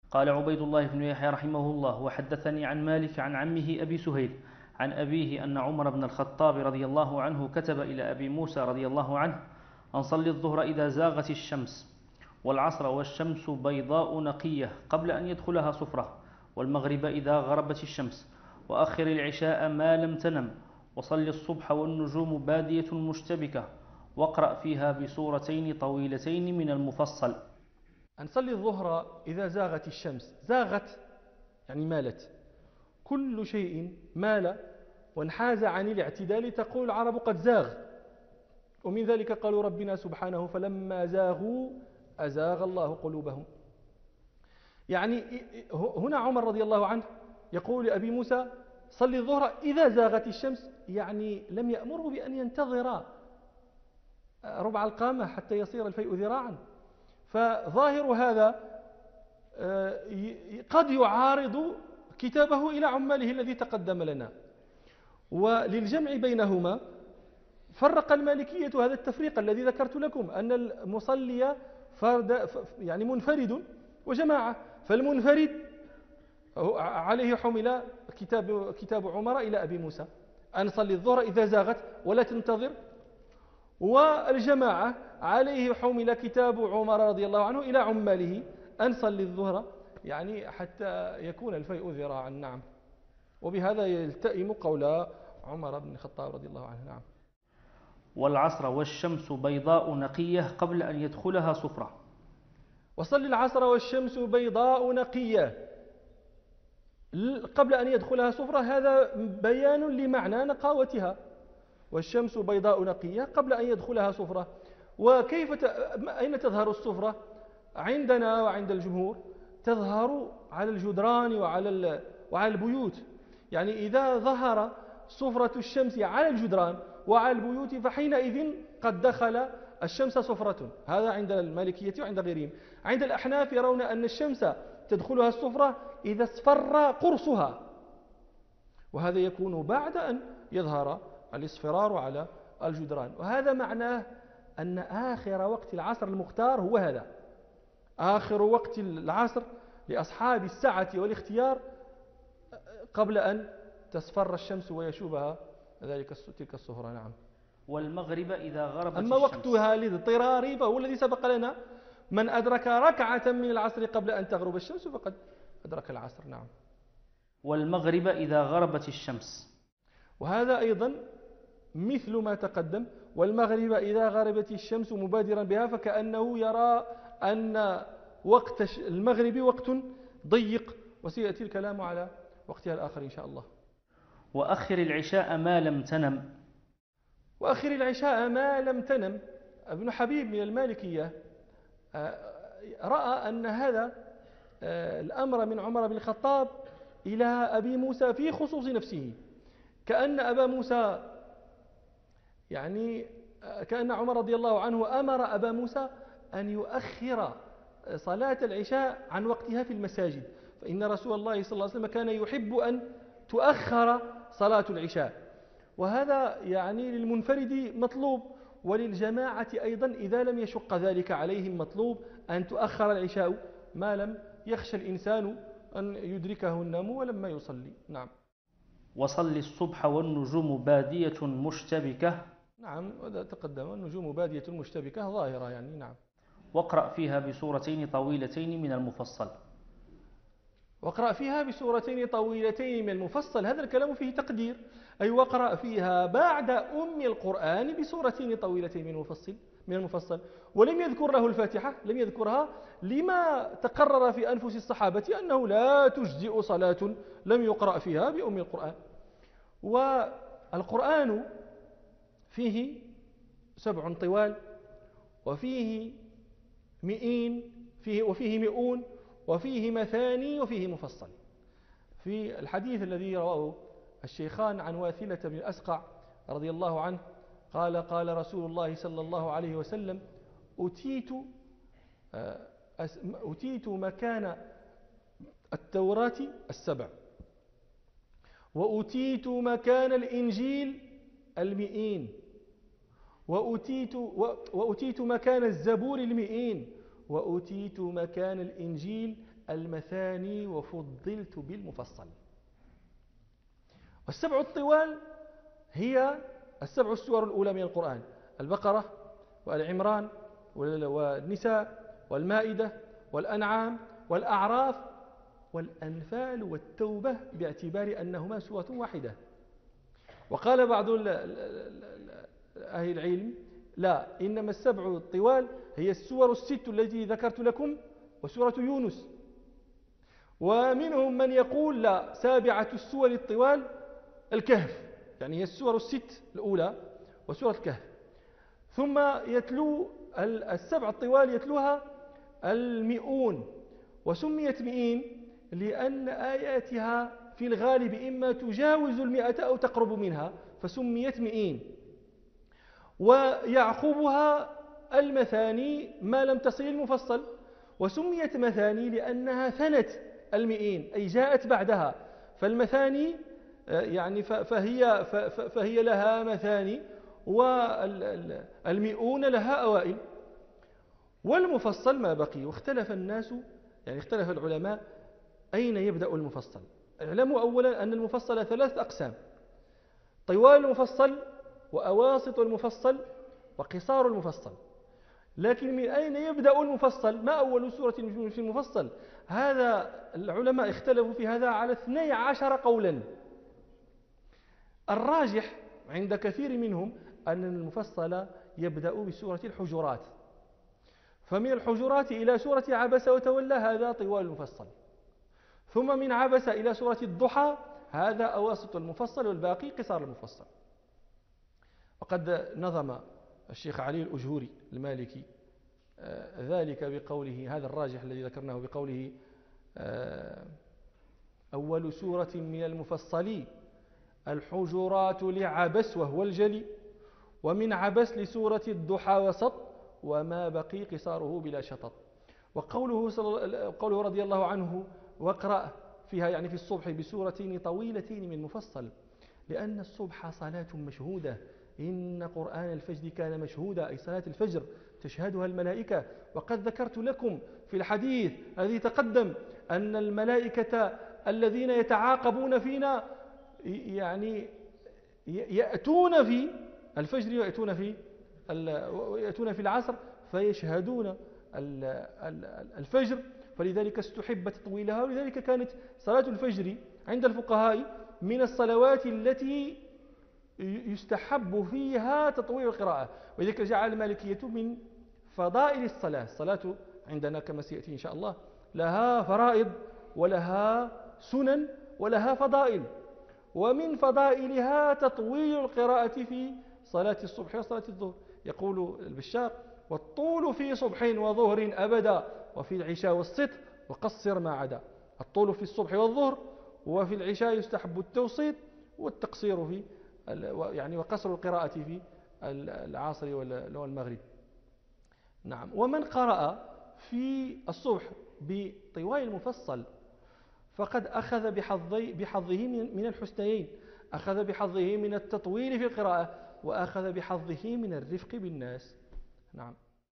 قال عبيد الله بن يحيى رحمه الله: وحدثني عن مالك عن عمه أبي سهيل عن أبيه أن عمر بن الخطاب رضي الله عنه كتب إلى أبي موسى رضي الله عنه أن صل الظهر إذا زاغت الشمس، والعصر والشمس بيضاء نقية قبل أن يدخلها صفرة، والمغرب إذا غربت الشمس، وأخر العشاء ما لم تنم، وصل الصبح والنجوم بادية مشتبكة، واقرأ فيها بسورتين طويلتين من المفصل. أن صلي الظهر إذا زاغت الشمس. زاغت يعني مالت، كل شيء مال وانحاز عن الاعتدال تقول العرب قد زاغ، ومن ذلك قالوا ربنا سبحانه: فلما زاغوا أزاغ الله قلوبهم. يعني هنا عمر رضي الله عنه يقول لأبي موسى: صلي الظهر إذا زاغت الشمس، يعني لم يأمره بأن ينتظر ربع القامة حتى يصير الفيء ذراعا. فظاهر هذا قد يعارض كتابه إلى عماله الذي تقدم لنا. وللجمع بينهما فرق المالكية هذا التفريق الذي ذكرت لكم، أن المصلي فرد يعني منفرد وجماعة، فالمنفرد عليه حمل كتاب عمر إلى أبي موسى أن صلي الظهر إذا زاغت ولا تنتظر، والجماعة عليه حمل كتاب عمر رضي الله عنه إلى عماله أن صلي الظهر يعني حتى يكون الفيء ذراعا. نعم، وبهذا يلتئم قول عمر بن الخطاب رضي الله عنه. نعم. والعصر والشمس بيضاء نقية قبل أن يدخلها صفرة. وصل العصر والشمس بيضاء نقية قبل أن يدخلها صفرة، هذا بيان لمعنى نقاوتها. والشمس بيضاء نقية قبل أن يدخلها صفرة. وكيف أين تظهر الصفرة؟ عندنا وعند الجمهور تظهر على الجدران وعلى البيوت. يعني إذا ظهر صفرة الشمس على الجدران وعلى البيوت فحينئذ قد دخل الشمس صفرة. هذا عند المالكية وعند غيرهم. عند الأحناف يرون أن الشمس تدخلها الصفرة إذا اصفر قرصها، وهذا يكون بعد أن يظهر الاصفرار على الجدران. وهذا معناه أن آخر وقت العصر المختار هو هذا، آخر وقت العصر لأصحاب السعة والاختيار قبل أن تصفر الشمس ويشوبها تلك الصفرة. نعم. والمغرب إذا غربت أما الشمس. وقتها للاضطرار فهو الذي سبق لنا: من أدرك ركعة من العصر قبل أن تغرب الشمس فقد أدرك العصر. نعم. والمغرب إذا غربت الشمس. وهذا أيضا مثل ما تقدم: والمغرب إذا غربت الشمس مبادرا بها، فكأنه يرى أن وقت المغرب وقت ضيق، وسيأتي الكلام على وقتها الآخر إن شاء الله. وأخر العشاء ما لم تنم. وأخر العشاء ما لم تنم. ابن حبيب من المالكية رأى أن هذا الأمر من عمر بن الخطاب إلى أبي موسى في خصوص نفسه، كأن أبا موسى يعني كأن عمر رضي الله عنه أمر أبا موسى أن يؤخر صلاة العشاء عن وقتها في المساجد، فإن رسول الله صلى الله عليه وسلم كان يحب أن تؤخر صلاة العشاء. وهذا يعني للمنفرد مطلوب، وللجماعة أيضا إذا لم يشق ذلك عليهم مطلوب أن تؤخر العشاء ما لم يخشى الإنسان أن يدركه النوم ولما يصلي. نعم. وصل الصبح والنجوم بادية مشتبكة. نعم، وهذا تقدم: النجوم بادية مشتبكة ظاهرة يعني. نعم. واقرأ فيها بسورتين طويلتين من المفصل. واقرأ فيها بسورتين طويلتين من المفصل، هذا الكلام فيه تقدير، أي واقرأ فيها بعد أم القرآن بسورتين طويلتين من المفصل. ولم يذكر له الفاتحة، لم يذكرها لما تقرر في أنفس الصحابة أنه لا تجزئ صلاة لم يقرأ فيها بأم القرآن. والقرآن فيه 7 طوال، وفيه 100، وفيه 100، وفيه مثاني، وفيه مفصل. في الحديث الذي رواه الشيخان عن واثلة بن الأسقع رضي الله عنه قال: قال رسول الله صلى الله عليه وسلم: أتيت مكان التوراة 7، وأتيت مكان الإنجيل 100، وأتيت مكان الزبور 100، وأتيت مكان الإنجيل المثاني وفضلت بالمفصل. والسبع الطوال هي السبع السور الأولى من القرآن: البقرة وآل عمران والنساء والمائدة والأنعام والأعراف والأنفال والتوبة، باعتبار أنهما سورة واحدة. وقال بعض أهل العلم: لا، إنما السبع الطوال هي السور الست التي ذكرت لكم وسورة يونس. ومنهم من يقول: لا، سابعة السور الطوال الكهف، يعني هي السور الست الأولى وسورة الكهف. ثم يتلو السبع الطوال يتلوها المئون، وسميت مئين لأن آياتها في الغالب إما تجاوز 100 أو تقرب منها، فسميت مئين. ويعقبها المثاني ما لم تصل المفصل، وسميت مثاني لأنها ثنت المئين، أي جاءت بعدها. فالمثاني يعني فهي لها مثاني، والمئون لها أوائل. والمفصل ما بقي. واختلف الناس، يعني اختلف العلماء أين يبدأ المفصل. اعلموا أولا أن المفصل 3 أقسام: طوال المفصل، وأواسط المفصل، وقصار المفصل. لكن من أين يبدأ المفصل؟ ما أول سورة في المفصل؟ هذا العلماء اختلفوا في هذا على 12 قولا. الراجح عند كثير منهم أن المفصل يبدأ بسورة الحجرات، فمن الحجرات إلى سورة عبس وتولى هذا طوال المفصل، ثم من عبس إلى سورة الضحى هذا أواسط المفصل، والباقي قصار المفصل. وقد نظم الشيخ علي الأجهوري المالكي ذلك بقوله، هذا الراجح الذي ذكرناه، بقوله: أول سورة من المفصل الحجرات لعبس وهو الجلي، ومن عبس لسورة الضحى وسط، وما بقي قصاره بلا شطط. وقوله رضي الله عنه: واقرأ فيها، يعني في الصبح، بسورتين طويلتين من مفصل، لأن الصبح صلاة مشهودة، إن قرآن الفجر كان مشهودا، أي صلاة الفجر تشهدها الملائكة. وقد ذكرت لكم في الحديث الذي تقدم أن الملائكة الذين يتعاقبون فينا يعني يأتون في الفجر ويأتون في العصر فيشهدون الفجر، فلذلك استحب تطويلها. ولذلك كانت صلاة الفجر عند الفقهاء من الصلوات التي يستحب فيها تطويل القراءة، ولذلك جعل المالكية من فضائل الصلاة. الصلاة عندنا كما سيأتي إن شاء الله لها فرائض ولها سنن ولها فضائل، ومن فضائلها تطويل القراءة في صلاة الصبح وصلاة الظهر. يقول البشار: والطول في صبح وظهر أبدا، وفي العشاء والسطر وقصر ما عدا. الطول في الصبح والظهر، وفي العشاء يستحب التوسيط والتقصير في يعني وقصر القراءة في العصر والمغرب. نعم. ومن قرأ في الصبح بطوال المفصل فقد أخذ بحظه من الحسنيين، أخذ بحظه من التطويل في القراءة، وأخذ بحظه من الرفق بالناس. نعم.